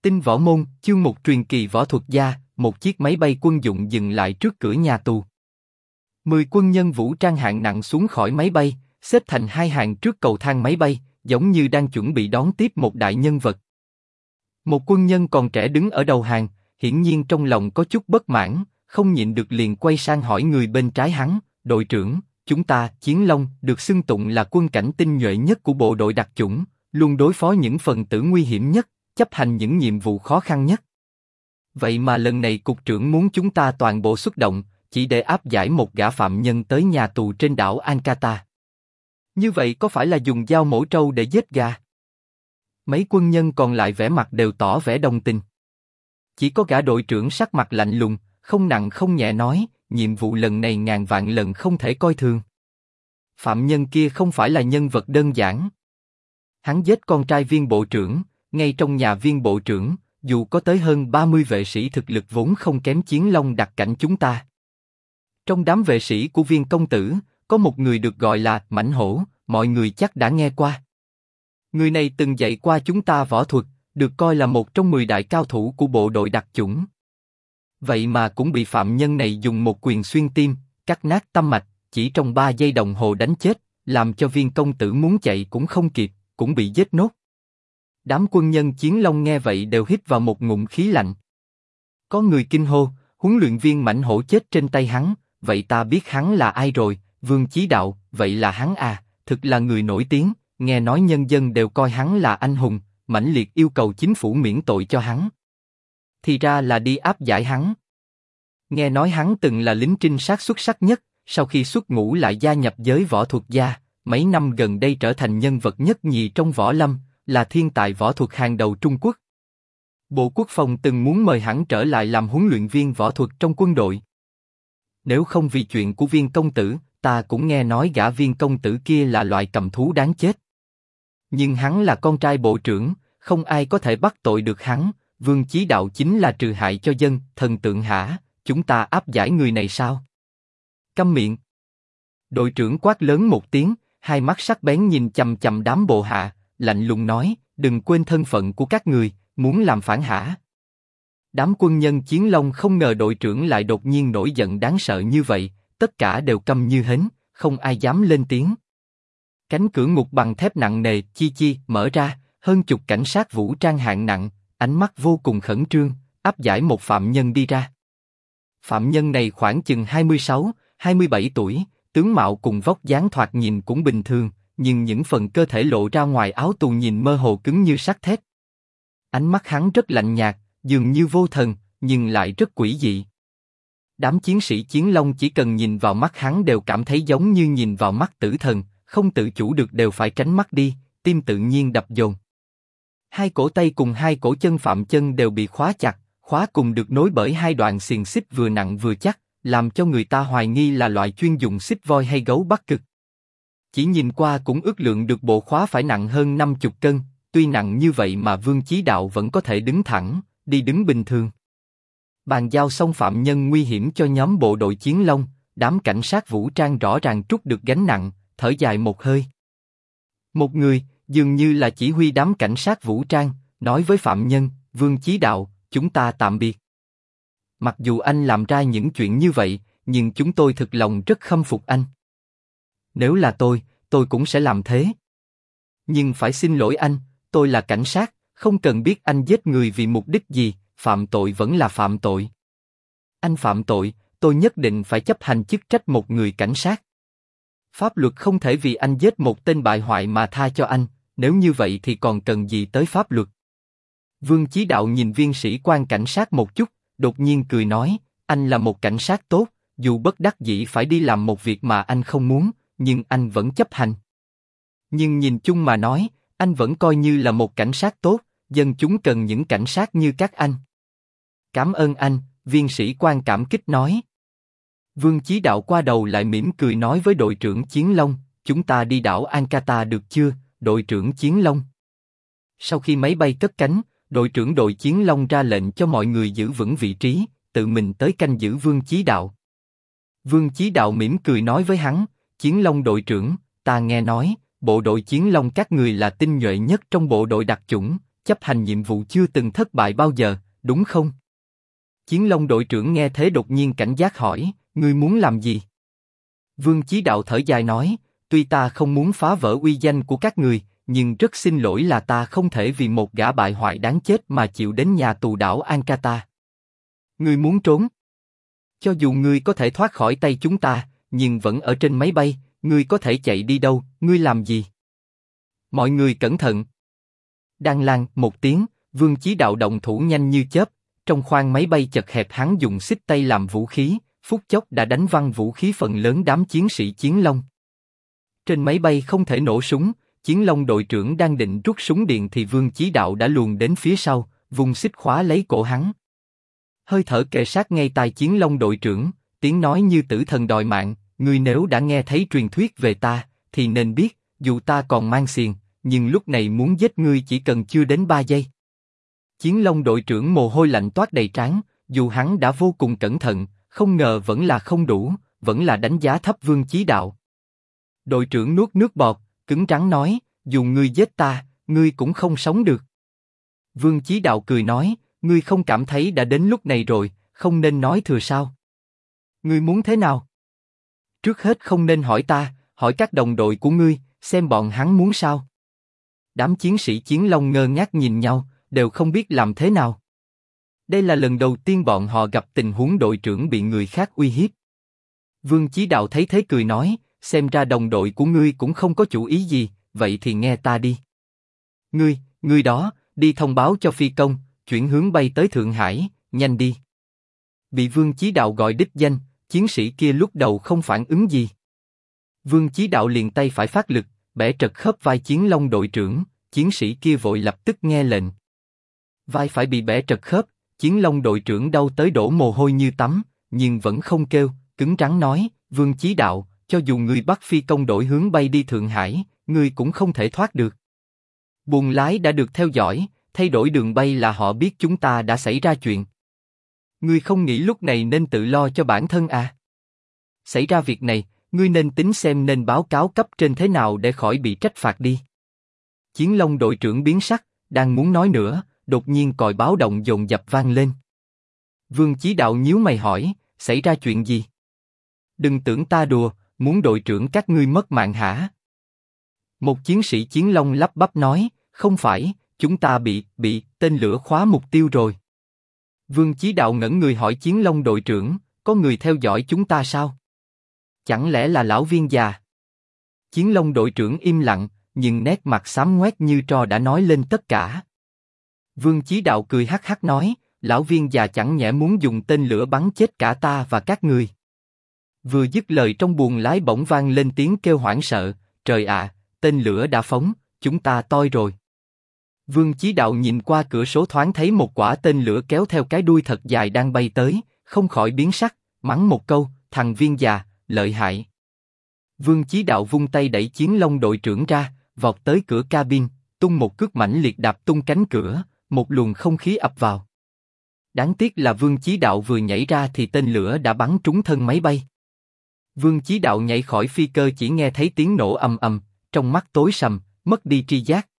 Tinh võ môn, chương 1 truyền kỳ võ thuật gia, một chiếc máy bay quân dụng dừng lại trước cửa nhà tù. 10 quân nhân vũ trang hạng nặng xuống khỏi máy bay, xếp thành hai hàng trước cầu thang máy bay, giống như đang chuẩn bị đón tiếp một đại nhân vật. Một quân nhân còn trẻ đứng ở đầu hàng, hiển nhiên trong lòng có chút bất mãn, không nhịn được liền quay sang hỏi người bên trái hắn, đội trưởng, chúng ta, Chiến Long, được xưng tụng là quân cảnh tinh nhuệ nhất của bộ đội đặc chủng, luôn đối phó những phần tử nguy hiểm nhất, chấp hành những nhiệm vụ khó khăn nhất. Vậy mà lần này cục trưởng muốn chúng ta toàn bộ xuất động, chỉ để áp giải một gã phạm nhân tới nhà tù trên đảo Ankata. Như vậy có phải là dùng dao mổ trâu để giết gà? Mấy quân nhân còn lại vẻ mặt đều tỏ vẻ đồng tình. Chỉ có gã đội trưởng sắc mặt lạnh lùng, không nặng không nhẹ nói, nhiệm vụ lần này ngàn vạn lần không thể coi thường. Phạm nhân kia không phải là nhân vật đơn giản. Hắn giết con trai viên bộ trưởng, ngay trong nhà viên bộ trưởng, dù có tới hơn 30 vệ sĩ thực lực vốn không kém Chiến Long đặc cảnh chúng ta. Trong đám vệ sĩ của viên công tử, có một người được gọi là Mãnh Hổ, mọi người chắc đã nghe qua. Người này từng dạy qua chúng ta võ thuật, được coi là một trong 10 đại cao thủ của bộ đội đặc chủng. Vậy mà cũng bị phạm nhân này dùng một quyền xuyên tim, cắt nát tâm mạch, chỉ trong 3 giây đồng hồ đánh chết, làm cho viên công tử muốn chạy cũng không kịp, cũng bị giết nốt. Đám quân nhân Chiến Long nghe vậy đều hít vào một ngụm khí lạnh. Có người kinh hô, huấn luyện viên Mãnh Hổ chết trên tay hắn, vậy ta biết hắn là ai rồi, Vương Chí Đạo, vậy là hắn à, thực là người nổi tiếng, nghe nói nhân dân đều coi hắn là anh hùng, mãnh liệt yêu cầu chính phủ miễn tội cho hắn. Thì ra là đi áp giải hắn. Nghe nói hắn từng là lính trinh sát xuất sắc nhất, sau khi xuất ngũ lại gia nhập giới võ thuật gia, mấy năm gần đây trở thành nhân vật nhất nhì trong võ lâm, là thiên tài võ thuật hàng đầu Trung Quốc. Bộ Quốc phòng từng muốn mời hắn trở lại làm huấn luyện viên võ thuật trong quân đội. Nếu không vì chuyện của viên công tử, ta cũng nghe nói gã viên công tử kia là loại cầm thú đáng chết. Nhưng hắn là con trai bộ trưởng, không ai có thể bắt tội được hắn. Vương Chí Đạo chính là trừ hại cho dân, thần tượng hả? Chúng ta áp giải người này sao? Câm miệng! Đội trưởng quát lớn một tiếng, hai mắt sắc bén nhìn chằm chằm đám bộ hạ, lạnh lùng nói, đừng quên thân phận của các người, muốn làm phản hả? Đám quân nhân Chiến Long không ngờ đội trưởng lại đột nhiên nổi giận đáng sợ như vậy, tất cả đều câm như hến, không ai dám lên tiếng. Cánh cửa ngục bằng thép nặng nề chi chi mở ra, hơn chục cảnh sát vũ trang hạng nặng, ánh mắt vô cùng khẩn trương, áp giải một phạm nhân đi ra. Phạm nhân này khoảng chừng 26, 27 tuổi, tướng mạo cùng vóc dáng thoạt nhìn cũng bình thường, nhưng những phần cơ thể lộ ra ngoài áo tù nhìn mơ hồ cứng như sắt thép. Ánh mắt hắn rất lạnh nhạt, dường như vô thần, nhưng lại rất quỷ dị. Đám chiến sĩ Chiến Long chỉ cần nhìn vào mắt hắn đều cảm thấy giống như nhìn vào mắt tử thần, không tự chủ được đều phải tránh mắt đi, tim tự nhiên đập dồn. Hai cổ tay cùng hai cổ chân phạm chân đều bị khóa chặt, khóa cùng được nối bởi hai đoạn xiềng xích vừa nặng vừa chắc, làm cho người ta hoài nghi là loại chuyên dùng xích voi hay gấu Bắc Cực. Chỉ nhìn qua cũng ước lượng được bộ khóa phải nặng hơn 50 cân, tuy nặng như vậy mà Vương Chí Đạo vẫn có thể đứng thẳng, đi đứng bình thường. Bàn giao xong phạm nhân nguy hiểm cho nhóm bộ đội Chiến Long, đám cảnh sát vũ trang rõ ràng trút được gánh nặng, thở dài một hơi. Một người, dường như là chỉ huy đám cảnh sát vũ trang, nói với phạm nhân, Vương Chí Đạo, chúng ta tạm biệt. Mặc dù anh làm ra những chuyện như vậy, nhưng chúng tôi thực lòng rất khâm phục anh. Nếu là tôi cũng sẽ làm thế. Nhưng phải xin lỗi anh, tôi là cảnh sát, không cần biết anh giết người vì mục đích gì, phạm tội vẫn là phạm tội. Anh phạm tội, tôi nhất định phải chấp hành chức trách một người cảnh sát. Pháp luật không thể vì anh giết một tên bại hoại mà tha cho anh, nếu như vậy thì còn cần gì tới pháp luật. Vương Chí Đạo nhìn viên sĩ quan cảnh sát một chút, đột nhiên cười nói, anh là một cảnh sát tốt, dù bất đắc dĩ phải đi làm một việc mà anh không muốn, nhưng anh vẫn chấp hành. Nhưng nhìn chung mà nói, anh vẫn coi như là một cảnh sát tốt, dân chúng cần những cảnh sát như các anh. Cảm ơn anh, viên sĩ quan cảm kích nói. Vương Chí Đạo qua đầu lại mỉm cười nói với đội trưởng Chiến Long, chúng ta đi đảo Ankata được chưa, đội trưởng Chiến Long? Sau khi máy bay cất cánh, đội trưởng đội Chiến Long ra lệnh cho mọi người giữ vững vị trí, tự mình tới canh giữ Vương Chí Đạo. Vương Chí Đạo mỉm cười nói với hắn, Chiến Long đội trưởng, ta nghe nói, bộ đội Chiến Long các người là tinh nhuệ nhất trong bộ đội đặc chủng, chấp hành nhiệm vụ chưa từng thất bại bao giờ, đúng không? Chiến Long đội trưởng nghe thế đột nhiên cảnh giác hỏi, ngươi muốn làm gì? Vương Chí Đạo thở dài nói, tuy ta không muốn phá vỡ uy danh của các người, nhưng rất xin lỗi là ta không thể vì một gã bại hoại đáng chết mà chịu đến nhà tù đảo Ankata. Ngươi muốn trốn? Cho dù ngươi có thể thoát khỏi tay chúng ta, nhưng vẫn ở trên máy bay, ngươi có thể chạy đi đâu, ngươi làm gì? Mọi người cẩn thận. Đang lang một tiếng, Vương Chí Đạo động thủ nhanh như chớp, trong khoang máy bay chật hẹp hắn dùng xích tay làm vũ khí, phút chốc đã đánh văng vũ khí phần lớn đám chiến sĩ Chiến Long. Trên máy bay không thể nổ súng, Chiến Long đội trưởng đang định rút súng điện thì Vương Chí Đạo đã luồn đến phía sau, vùng xích khóa lấy cổ hắn. Hơi thở kề sát ngay tai Chiến Long đội trưởng, tiếng nói như tử thần đòi mạng, ngươi nếu đã nghe thấy truyền thuyết về ta, thì nên biết, dù ta còn mang xiềng, nhưng lúc này muốn giết ngươi chỉ cần chưa đến 3 giây. Chiến Long đội trưởng mồ hôi lạnh toát đầy trán, dù hắn đã vô cùng cẩn thận, không ngờ vẫn là không đủ, vẫn là đánh giá thấp Vương Chí Đạo. Đội trưởng nuốt nước bọt, cứng rắn nói, dù ngươi giết ta, ngươi cũng không sống được. Vương Chí Đạo cười nói, ngươi không cảm thấy đã đến lúc này rồi, không nên nói thừa sao? Ngươi muốn thế nào? Trước hết không nên hỏi ta, hỏi các đồng đội của ngươi, xem bọn hắn muốn sao? Đám chiến sĩ Chiến Long ngơ ngác nhìn nhau, đều không biết làm thế nào. Đây là lần đầu tiên bọn họ gặp tình huống đội trưởng bị người khác uy hiếp. Vương Chí Đạo thấy thế cười nói, xem ra đồng đội của ngươi cũng không có chủ ý gì, vậy thì nghe ta đi. Ngươi đó, đi thông báo cho phi công, chuyển hướng bay tới Thượng Hải, nhanh đi. Bị Vương Chí Đạo gọi đích danh, chiến sĩ kia lúc đầu không phản ứng gì. Vương Chí Đạo liền tay phải phát lực, bẻ trật khớp vai Chiến Long đội trưởng, chiến sĩ kia vội lập tức nghe lệnh. Vai phải bị bẻ trật khớp, Chiến Long đội trưởng đau tới đổ mồ hôi như tắm, nhưng vẫn không kêu, cứng rắn nói, Vương Chí Đạo, cho dù người bắt phi công đổi hướng bay đi Thượng Hải, người cũng không thể thoát được. Buồng lái đã được theo dõi, thay đổi đường bay là họ biết chúng ta đã xảy ra chuyện. Ngươi không nghĩ lúc này nên tự lo cho bản thân à? Xảy ra việc này, ngươi nên tính xem nên báo cáo cấp trên thế nào để khỏi bị trách phạt đi. Chiến Long đội trưởng biến sắc, đang muốn nói nữa, đột nhiên còi báo động dồn dập vang lên. Vương Chí Đạo nhíu mày hỏi, xảy ra chuyện gì? Đừng tưởng ta đùa, muốn đội trưởng các ngươi mất mạng hả? Một chiến sĩ Chiến Long lắp bắp nói, không phải, chúng ta bị tên lửa khóa mục tiêu rồi. Vương Chí Đạo ngẩn người hỏi Chiến Long đội trưởng, có người theo dõi chúng ta sao? Chẳng lẽ là lão Viên già? Chiến Long đội trưởng im lặng, nhưng nét mặt xám ngoét như tro đã nói lên tất cả. Vương Chí Đạo cười hắc hắc nói, lão Viên già chẳng nhẽ muốn dùng tên lửa bắn chết cả ta và các người. Vừa dứt lời trong buồng lái bỗng vang lên tiếng kêu hoảng sợ, trời ạ, tên lửa đã phóng, chúng ta toi rồi. Vương Chí Đạo nhìn qua cửa sổ thoáng thấy một quả tên lửa kéo theo cái đuôi thật dài đang bay tới, không khỏi biến sắc, mắng một câu, thằng Viên già, lợi hại. Vương Chí Đạo vung tay đẩy Chiến Long đội trưởng ra, vọt tới cửa cabin, tung một cước mãnh liệt đạp tung cánh cửa, một luồng không khí ập vào. Đáng tiếc là Vương Chí Đạo vừa nhảy ra thì tên lửa đã bắn trúng thân máy bay. Vương Chí Đạo nhảy khỏi phi cơ chỉ nghe thấy tiếng nổ ầm ầm, trong mắt tối sầm, mất đi tri giác,